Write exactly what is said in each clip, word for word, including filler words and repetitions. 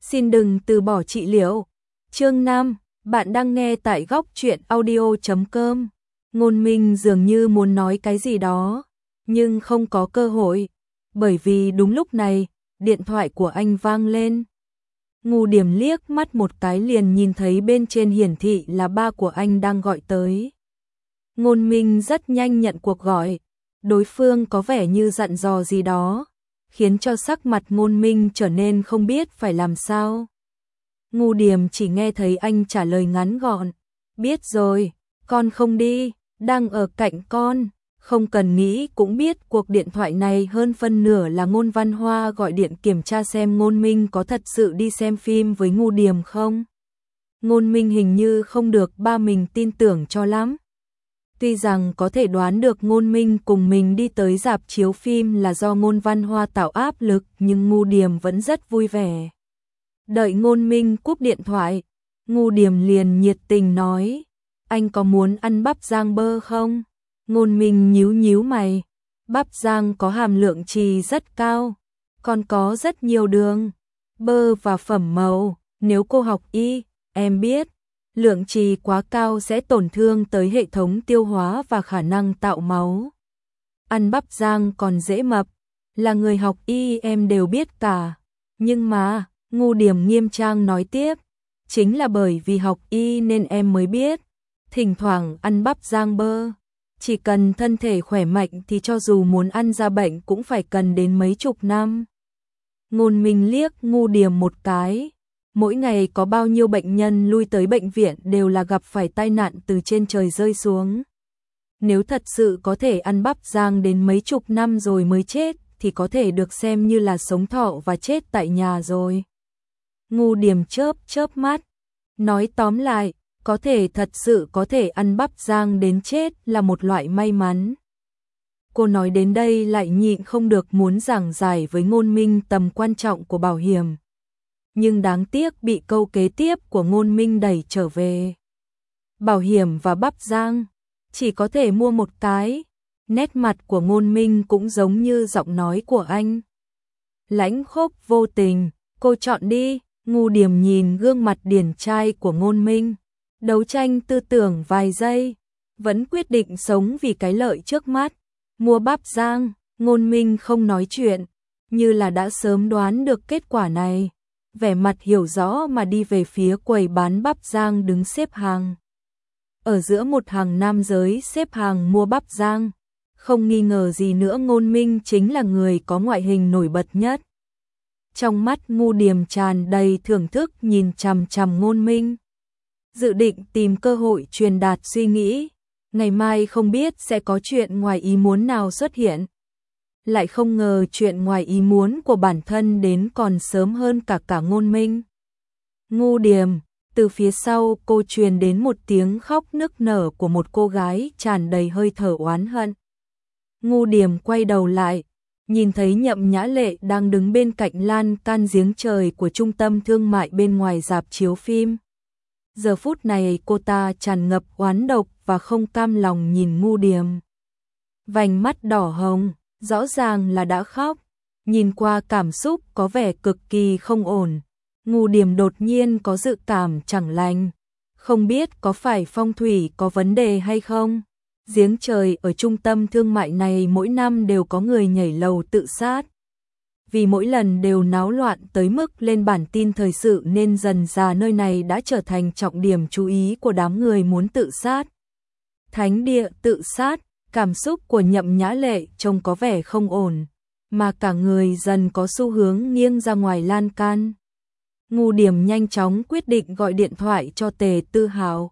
Xin đừng từ bỏ trị liệu. Chương năm, bạn đang nghe tại góc truyện audio chấm com. Ngôn Minh dường như muốn nói cái gì đó, nhưng không có cơ hội, bởi vì đúng lúc này, điện thoại của anh vang lên. Ngô Điểm liếc mắt một cái liền nhìn thấy bên trên hiển thị là ba của anh đang gọi tới. Ngôn Minh rất nhanh nhận cuộc gọi, đối phương có vẻ như dặn dò gì đó, khiến cho sắc mặt Ngôn Minh trở nên không biết phải làm sao. Ngô Điểm chỉ nghe thấy anh trả lời ngắn gọn, biết rồi, con không đi, đang ở cạnh con, không cần nghĩ cũng biết cuộc điện thoại này hơn phân nửa là Ngôn Văn Hoa gọi điện kiểm tra xem Ngôn Minh có thật sự đi xem phim với Ngô Điểm không. Ngôn Minh hình như không được ba mình tin tưởng cho lắm. Tuy rằng có thể đoán được Ngôn Minh cùng mình đi tới rạp chiếu phim là do Ngôn Văn Hoa tạo áp lực, nhưng Ngô Điểm vẫn rất vui vẻ. Đợi Ngôn Minh cúp điện thoại, Ngô Điểm liền nhiệt tình nói, anh có muốn ăn bắp rang bơ không? Ngôn Minh nhíu nhíu mày, bắp rang có hàm lượng chì rất cao, còn có rất nhiều đường, bơ và phẩm màu, nếu cô học y, em biết, lượng chì quá cao sẽ tổn thương tới hệ thống tiêu hóa và khả năng tạo máu. Ăn bắp rang còn dễ mập, là người học y em đều biết cả, nhưng mà, Ngô Điểm nghiêm trang nói tiếp, chính là bởi vì học y nên em mới biết, thỉnh thoảng ăn bắp rang bơ. Chỉ cần thân thể khỏe mạnh thì cho dù muốn ăn ra bệnh cũng phải cần đến mấy chục năm. Ngôn Minh liếc Ngô Điểm một cái. Mỗi ngày có bao nhiêu bệnh nhân lui tới bệnh viện đều là gặp phải tai nạn từ trên trời rơi xuống. Nếu thật sự có thể ăn bắp rang đến mấy chục năm rồi mới chết thì có thể được xem như là sống thọ và chết tại nhà rồi. Ngô Điểm chớp chớp mắt. Nói tóm lại, có thể thật sự có thể ăn bắp rang đến chết là một loại may mắn. Cô nói đến đây lại nhịn không được muốn giảng giải với Ngôn Minh tầm quan trọng của bảo hiểm. Nhưng đáng tiếc bị câu kế tiếp của Ngôn Minh đẩy trở về. Bảo hiểm và bắp rang, chỉ có thể mua một cái. Nét mặt của Ngôn Minh cũng giống như giọng nói của anh. Lãnh khốc vô tình, cô chọn đi. Ngô Điểm nhìn gương mặt điển trai của Ngôn Minh, đấu tranh tư tưởng vài giây, vẫn quyết định sống vì cái lợi trước mắt. Mua bắp rang, Ngôn Minh không nói chuyện, như là đã sớm đoán được kết quả này. Vẻ mặt hiểu rõ mà đi về phía quầy bán bắp rang đứng xếp hàng. Ở giữa một hàng nam giới xếp hàng mua bắp rang, không nghi ngờ gì nữa Ngôn Minh chính là người có ngoại hình nổi bật nhất. Trong mắt Ngô Điểm tràn đầy thưởng thức nhìn chằm chằm Ngôn Minh. Dự định tìm cơ hội truyền đạt suy nghĩ, ngày mai không biết sẽ có chuyện ngoài ý muốn nào xuất hiện. Lại không ngờ chuyện ngoài ý muốn của bản thân đến còn sớm hơn cả cả Ngôn Minh. Ngô Điểm, từ phía sau cô truyền đến một tiếng khóc nức nở của một cô gái tràn đầy hơi thở oán hận. Ngô Điểm quay đầu lại, nhìn thấy Nhậm Nhã Lệ đang đứng bên cạnh lan can giếng trời của trung tâm thương mại bên ngoài rạp chiếu phim. Giờ phút này cô ta tràn ngập oán độc và không cam lòng nhìn Ngô Điểm. Vành mắt đỏ hồng, rõ ràng là đã khóc, nhìn qua cảm xúc có vẻ cực kỳ không ổn. Ngô Điểm đột nhiên có dự cảm chẳng lành, không biết có phải phong thủy có vấn đề hay không. Giếng trời ở trung tâm thương mại này mỗi năm đều có người nhảy lầu tự sát. Vì mỗi lần đều náo loạn tới mức lên bản tin thời sự nên dần dà nơi này đã trở thành trọng điểm chú ý của đám người muốn tự sát. Thánh địa tự sát, cảm xúc của Nhậm Nhã Lệ trông có vẻ không ổn, mà cả người dần có xu hướng nghiêng ra ngoài lan can. Ngô Điểm nhanh chóng quyết định gọi điện thoại cho Tề Tư Hạo.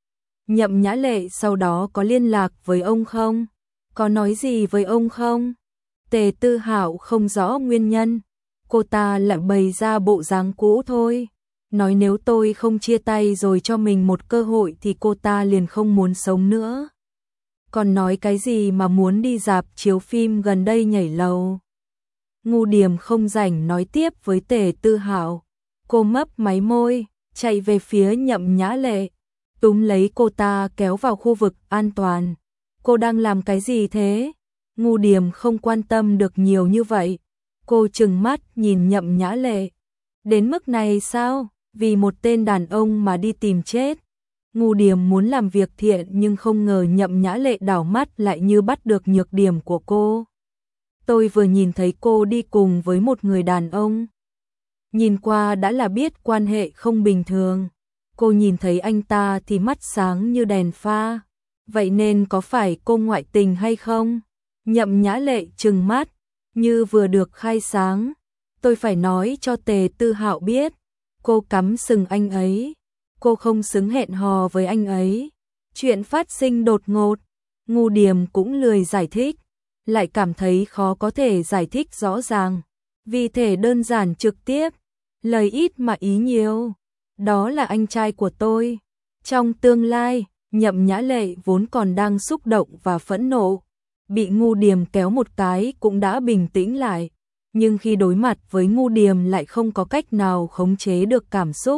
Nhậm Nhã Lệ sau đó có liên lạc với ông không? Có nói gì với ông không? Tề Tư Hạo không rõ nguyên nhân, cô ta lại bày ra bộ dáng cũ thôi. Nói nếu tôi không chia tay rồi cho mình một cơ hội thì cô ta liền không muốn sống nữa. Còn nói cái gì mà muốn đi rạp chiếu phim gần đây nhảy lầu. Ngô Điểm không rảnh nói tiếp với Tề Tư Hạo. Cô mấp máy môi, chạy về phía Nhậm Nhã Lệ, túm lấy cô ta kéo vào khu vực an toàn. Cô đang làm cái gì thế? Ngô Điểm không quan tâm được nhiều như vậy. Cô trừng mắt nhìn Nhậm Nhã Lệ. Đến mức này sao? Vì một tên đàn ông mà đi tìm chết. Ngu Điềm muốn làm việc thiện nhưng không ngờ Nhậm Nhã Lệ đảo mắt lại như bắt được nhược điểm của cô. Tôi vừa nhìn thấy cô đi cùng với một người đàn ông. Nhìn qua đã là biết quan hệ không bình thường. Cô nhìn thấy anh ta thì mắt sáng như đèn pha. Vậy nên có phải cô ngoại tình hay không? Nhậm Nhã Lệ trừng mắt, như vừa được khai sáng. Tôi phải nói cho Tề Tư Hạo biết. Cô cắm sừng anh ấy. Cô không xứng hẹn hò với anh ấy. Chuyện phát sinh đột ngột. Ngu Điềm cũng lười giải thích. Lại cảm thấy khó có thể giải thích rõ ràng. Vì thể đơn giản trực tiếp. Lời ít mà ý nhiều. Đó là anh trai của tôi. Trong tương lai, Nhậm Nhã Lệ vốn còn đang xúc động và phẫn nộ. Bị Ngu Điềm kéo một cái cũng đã bình tĩnh lại. Nhưng khi đối mặt với Ngu Điềm lại không có cách nào khống chế được cảm xúc.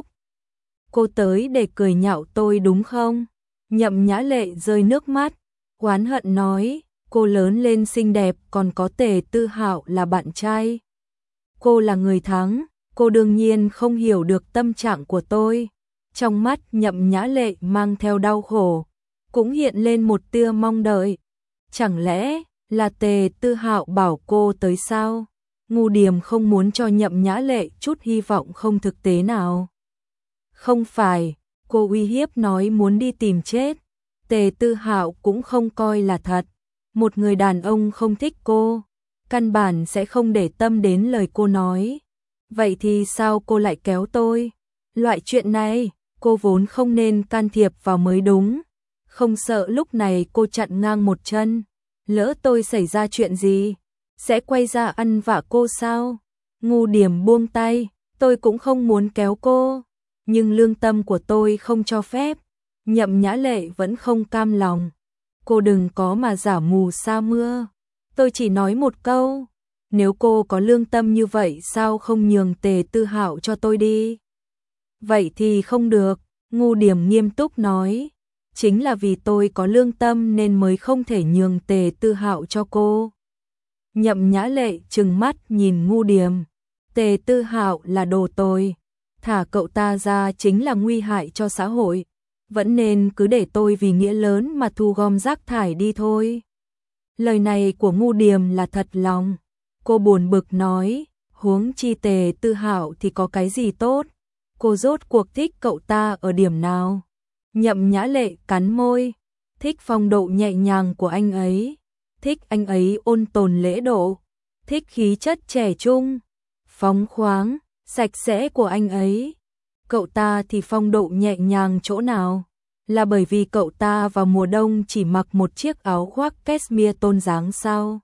Cô tới để cười nhạo tôi đúng không? Nhậm Nhã Lệ rơi nước mắt. Oán hận nói, cô lớn lên xinh đẹp còn có Tề Tư Hạo là bạn trai. Cô là người thắng, cô đương nhiên không hiểu được tâm trạng của tôi. Trong mắt Nhậm Nhã Lệ mang theo đau khổ, cũng hiện lên một tia mong đợi. Chẳng lẽ là Tề Tư Hạo bảo cô tới sao? Ngu Điềm không muốn cho Nhậm Nhã Lệ chút hy vọng không thực tế nào. Không phải, cô uy hiếp nói muốn đi tìm chết. Tề Tư Hạo cũng không coi là thật. Một người đàn ông không thích cô, căn bản sẽ không để tâm đến lời cô nói. Vậy thì sao cô lại kéo tôi? Loại chuyện này, cô vốn không nên can thiệp vào mới đúng. Không sợ lúc này cô chặn ngang một chân. Lỡ tôi xảy ra chuyện gì, sẽ quay ra ăn vạ cô sao? Ngu Điềm buông tay, tôi cũng không muốn kéo cô. Nhưng lương tâm của tôi không cho phép. Nhậm Nhã Lệ vẫn không cam lòng. Cô đừng có mà giả mù sa mưa. Tôi chỉ nói một câu. Nếu cô có lương tâm như vậy sao không nhường Tề Tư Hạo cho tôi đi? Vậy thì không được. Ngu Điềm nghiêm túc nói. Chính là vì tôi có lương tâm nên mới không thể nhường Tề Tư Hạo cho cô. Nhậm Nhã Lệ trừng mắt nhìn Ngu Điềm. Tề Tư Hạo là đồ tồi. Thả cậu ta ra chính là nguy hại cho xã hội. Vẫn nên cứ để tôi vì nghĩa lớn mà thu gom rác thải đi thôi. Lời này của Ngu Điềm là thật lòng. Cô buồn bực nói, huống chi Tề Tư Hạo thì có cái gì tốt. Cô rốt cuộc thích cậu ta ở điểm nào? Nhậm Nhã Lệ cắn môi. Thích phong độ nhẹ nhàng của anh ấy. Thích anh ấy ôn tồn lễ độ. Thích khí chất trẻ trung, phóng khoáng, sạch sẽ của anh ấy. Cậu ta thì phong độ nhẹ nhàng chỗ nào? Là bởi vì cậu ta vào mùa đông chỉ mặc một chiếc áo khoác cashmere tôn dáng sao?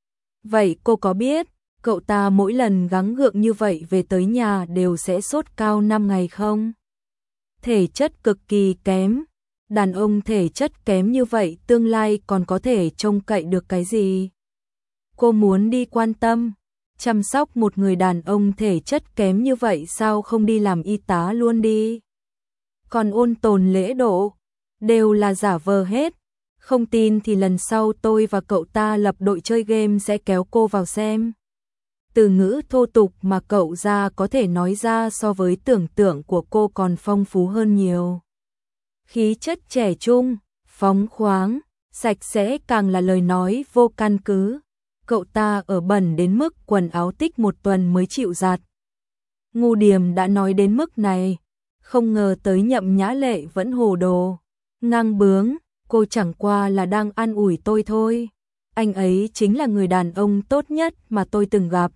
Vậy cô có biết, cậu ta mỗi lần gắng gượng như vậy về tới nhà đều sẽ sốt cao năm ngày không? Thể chất cực kỳ kém. Đàn ông thể chất kém như vậy tương lai còn có thể trông cậy được cái gì? Cô muốn đi quan tâm, chăm sóc một người đàn ông thể chất kém như vậy sao không đi làm y tá luôn đi? Còn ôn tồn lễ độ, đều là giả vờ hết. Không tin thì lần sau tôi và cậu ta lập đội chơi game sẽ kéo cô vào xem. Từ ngữ thô tục mà cậu ra có thể nói ra so với tưởng tượng của cô còn phong phú hơn nhiều. Khí chất trẻ trung, phóng khoáng, sạch sẽ càng là lời nói vô căn cứ. Cậu ta ở bẩn đến mức quần áo tích một tuần mới chịu giặt. Ngu Điềm đã nói đến mức này, không ngờ tới Nhậm Nhã Lệ vẫn hồ đồ, ngang bướng. Cô chẳng qua là đang an ủi tôi thôi. Anh ấy chính là người đàn ông tốt nhất mà tôi từng gặp.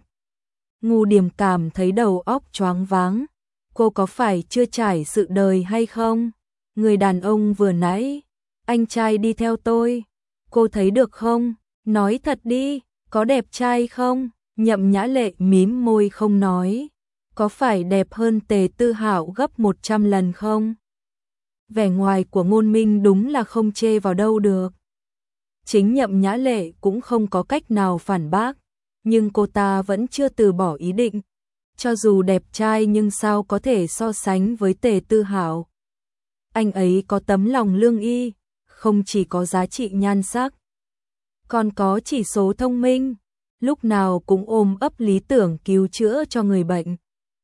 Ngu Điềm cảm thấy đầu óc choáng váng. Cô có phải chưa trải sự đời hay không? Người đàn ông vừa nãy, anh trai đi theo tôi. Cô thấy được không? Nói thật đi, có đẹp trai không? Nhậm Nhã Lệ mím môi không nói. Có phải đẹp hơn Tề Tư Hạo gấp một trăm lần không? Vẻ ngoài của Ngôn Minh đúng là không chê vào đâu được. Chính Nhậm Nhã Lệ cũng không có cách nào phản bác, nhưng cô ta vẫn chưa từ bỏ ý định. Cho dù đẹp trai nhưng sao có thể so sánh với Tề Tư Hạo. Anh ấy có tấm lòng lương y, không chỉ có giá trị nhan sắc, còn có chỉ số thông minh, lúc nào cũng ôm ấp lý tưởng cứu chữa cho người bệnh.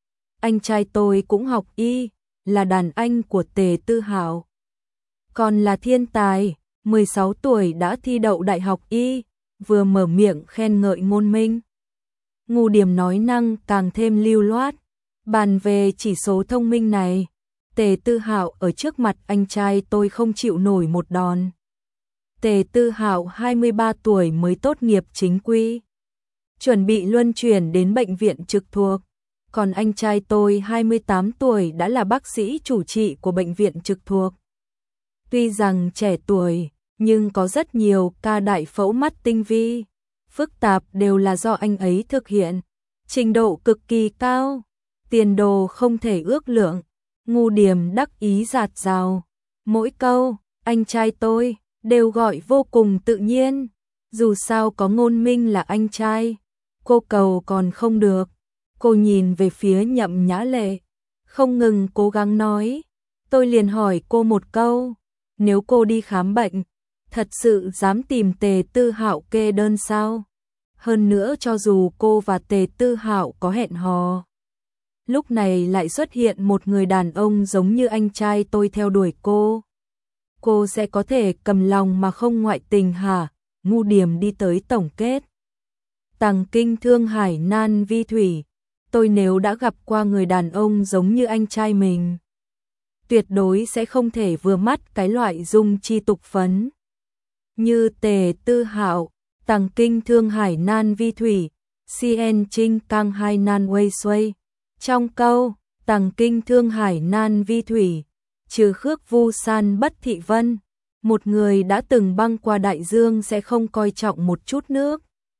anh trai tôi cũng học y, là đàn anh của Tề Tư Hạo. Còn là thiên tài, mười sáu tuổi đã thi đậu đại học y, vừa mở miệng khen ngợi Ngôn Minh. Ngô Điềm nói năng càng thêm lưu loát, bàn về chỉ số thông minh này, Tề Tư Hạo ở trước mặt anh trai tôi không chịu nổi một đòn. Tề Tư Hạo hai mươi ba tuổi mới tốt nghiệp chính quy, chuẩn bị luân chuyển đến bệnh viện trực thuộc, còn anh trai tôi hai mươi tám tuổi đã là bác sĩ chủ trị của bệnh viện trực thuộc. Tuy rằng trẻ tuổi, nhưng có rất nhiều ca đại phẫu mắt tinh vi, phức tạp đều là do anh ấy thực hiện, trình độ cực kỳ cao, tiền đồ không thể ước lượng. Ngô Điềm đắc ý rạt rào, mỗi câu anh trai tôi đều gọi vô cùng tự nhiên, dù sao có Ngôn Minh là anh trai, cô cầu còn không được. Cô nhìn về phía Nhậm Nhã Lệ, không ngừng cố gắng nói, tôi liền hỏi cô một câu, nếu cô đi khám bệnh, thật sự dám tìm Tề Tư Hạo kê đơn sao? Hơn nữa cho dù cô và Tề Tư Hạo có hẹn hò, lúc này lại xuất hiện một người đàn ông giống như anh trai tôi theo đuổi cô, cô sẽ có thể cầm lòng mà không ngoại tình hả? Ngô Điềm đi tới tổng kết. Tằng kinh thương hải nan vi thủy, tôi nếu đã gặp qua người đàn ông giống như anh trai mình, tuyệt đối sẽ không thể vừa mắt cái loại dung chi tục phấn như Tề Tư Hạo. Tằng kinh thương hải nan vi thủy, cn trinh cang hai nan wei xuôi. Trong câu Tằng kinh thương hải nan vi thủy, trừ khước vu san bất thị vân, một người đã từng băng qua đại dương sẽ không coi trọng một chút nước.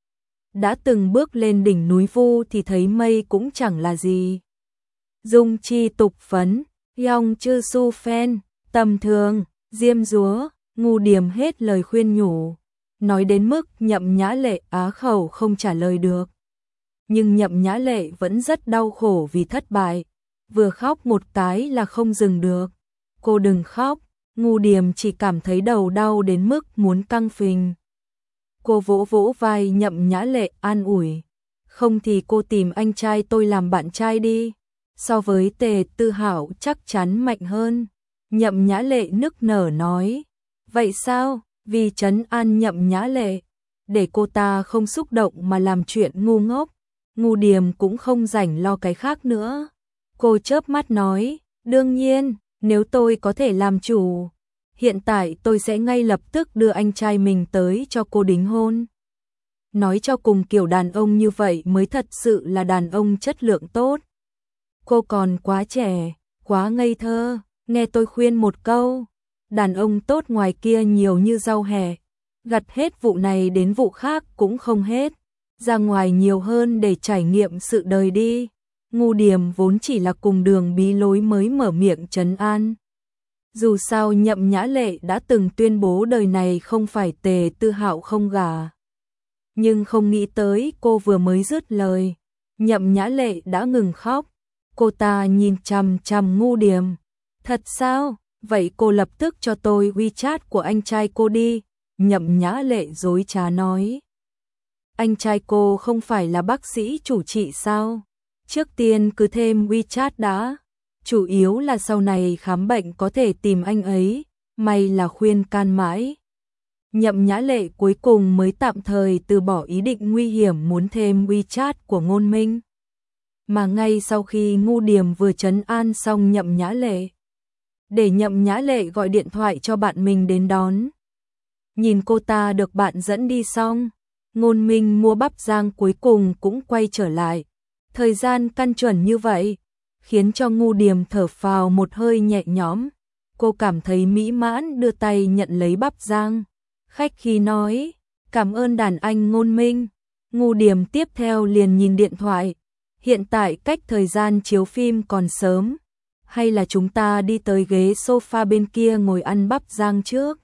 Đã từng bước lên đỉnh núi vu thì thấy mây cũng chẳng là gì. Dung chi tục phấn, yong chư su phen, tầm thường, diêm dúa. Ngô Điềm hết lời khuyên nhủ, nói đến mức Nhậm Nhã Lệ á khẩu không trả lời được. Nhưng Nhậm Nhã Lệ vẫn rất đau khổ vì thất bại, vừa khóc một cái là không dừng được. Cô đừng khóc, Ngô Điềm chỉ cảm thấy đầu đau đến mức muốn căng phình. Cô vỗ vỗ vai Nhậm Nhã Lệ an ủi, không thì cô tìm anh trai tôi làm bạn trai đi, so với Tề Tư Hạo chắc chắn mạnh hơn. Nhậm Nhã Lệ nức nở nói, vậy sao? Vì trấn an Nhậm Nhã Lệ, để cô ta không xúc động mà làm chuyện ngu ngốc, Ngô Điềm cũng không rảnh lo cái khác nữa. Cô chớp mắt nói, đương nhiên, nếu tôi có thể làm chủ, hiện tại tôi sẽ ngay lập tức đưa anh trai mình tới cho cô đính hôn. Nói cho cùng kiểu đàn ông như vậy mới thật sự là đàn ông chất lượng tốt. Cô còn quá trẻ, quá ngây thơ, nghe tôi khuyên một câu. Đàn ông tốt ngoài kia nhiều như rau hẹ, gặt hết vụ này đến vụ khác cũng không hết, ra ngoài nhiều hơn để trải nghiệm sự đời đi. Ngô Điềm vốn chỉ là cùng đường bí lối mới mở miệng trấn an. Dù sao Nhậm Nhã Lệ đã từng tuyên bố đời này không phải Tề Tư Hạo không gả. Nhưng không nghĩ tới cô vừa mới dứt lời, Nhậm Nhã Lệ đã ngừng khóc. Cô ta nhìn chằm chằm Ngô Điềm, thật sao? Vậy cô lập tức cho tôi WeChat của anh trai cô đi. Nhậm Nhã Lệ dối trá nói, anh trai cô không phải là bác sĩ chủ trị sao? Trước tiên cứ thêm WeChat đã, chủ yếu là sau này khám bệnh có thể tìm anh ấy. May là khuyên can mãi, Nhậm Nhã Lệ cuối cùng mới tạm thời từ bỏ ý định nguy hiểm muốn thêm WeChat của Ngôn Minh. Mà ngay sau khi Ngô Điềm vừa trấn an xong Nhậm Nhã Lệ, để Nhậm Nhã Lệ gọi điện thoại cho bạn mình đến đón. Nhìn cô ta được bạn dẫn đi xong, Ngôn Minh mua bắp rang cuối cùng cũng quay trở lại. Thời gian căn chuẩn như vậy, khiến cho Ngô Điềm thở phào một hơi nhẹ nhõm. Cô cảm thấy mỹ mãn đưa tay nhận lấy bắp rang. Khách khí nói, cảm ơn đàn anh Ngôn Minh. Ngô Điềm tiếp theo liền nhìn điện thoại. Hiện tại cách thời gian chiếu phim còn sớm, hay là chúng ta đi tới ghế sofa bên kia ngồi ăn bắp rang trước?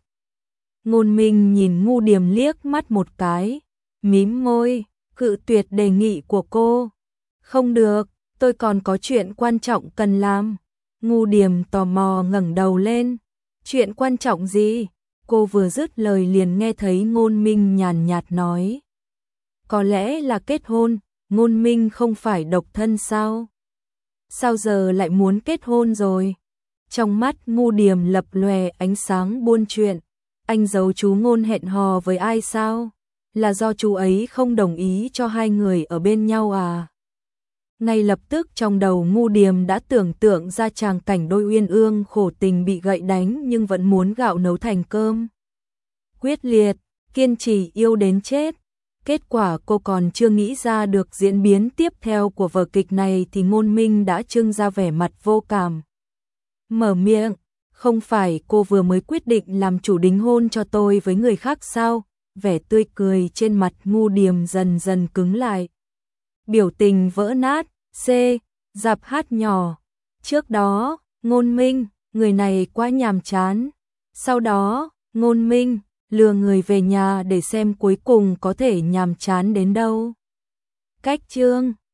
Ngôn Minh nhìn Ngô Điềm liếc mắt một cái, mím môi, cự tuyệt đề nghị của cô. Không được, tôi còn có chuyện quan trọng cần làm. Ngô Điềm tò mò ngẩng đầu lên. Chuyện quan trọng gì? Cô vừa dứt lời liền nghe thấy Ngôn Minh nhàn nhạt nói. Có lẽ là kết hôn, Ngôn Minh không phải độc thân sao? sao giờ lại muốn kết hôn rồi? Trong mắt Ngu Điềm lập lòe ánh sáng buôn chuyện, anh giấu chú Ngôn hẹn hò với ai sao? Là do chú ấy không đồng ý cho hai người ở bên nhau à? Ngay lập tức trong đầu Ngu Điềm đã tưởng tượng ra tràng cảnh đôi uyên ương khổ tình bị gậy đánh nhưng vẫn muốn gạo nấu thành cơm. Quyết liệt, kiên trì yêu đến chết. Kết quả cô còn chưa nghĩ ra được diễn biến tiếp theo của vở kịch này thì Ngôn Minh đã trưng ra vẻ mặt vô cảm. Mở miệng, không phải cô vừa mới quyết định làm chủ đính hôn cho tôi với người khác sao? Vẻ tươi cười trên mặt Ngu Điềm dần dần cứng lại. Biểu tình vỡ nát, C, dạp hát nhỏ. Trước đó, Ngôn Minh, người này quá nhàm chán. Sau đó, Ngôn Minh, lừa người về nhà để xem cuối cùng có thể nhàm chán đến đâu. Cách chương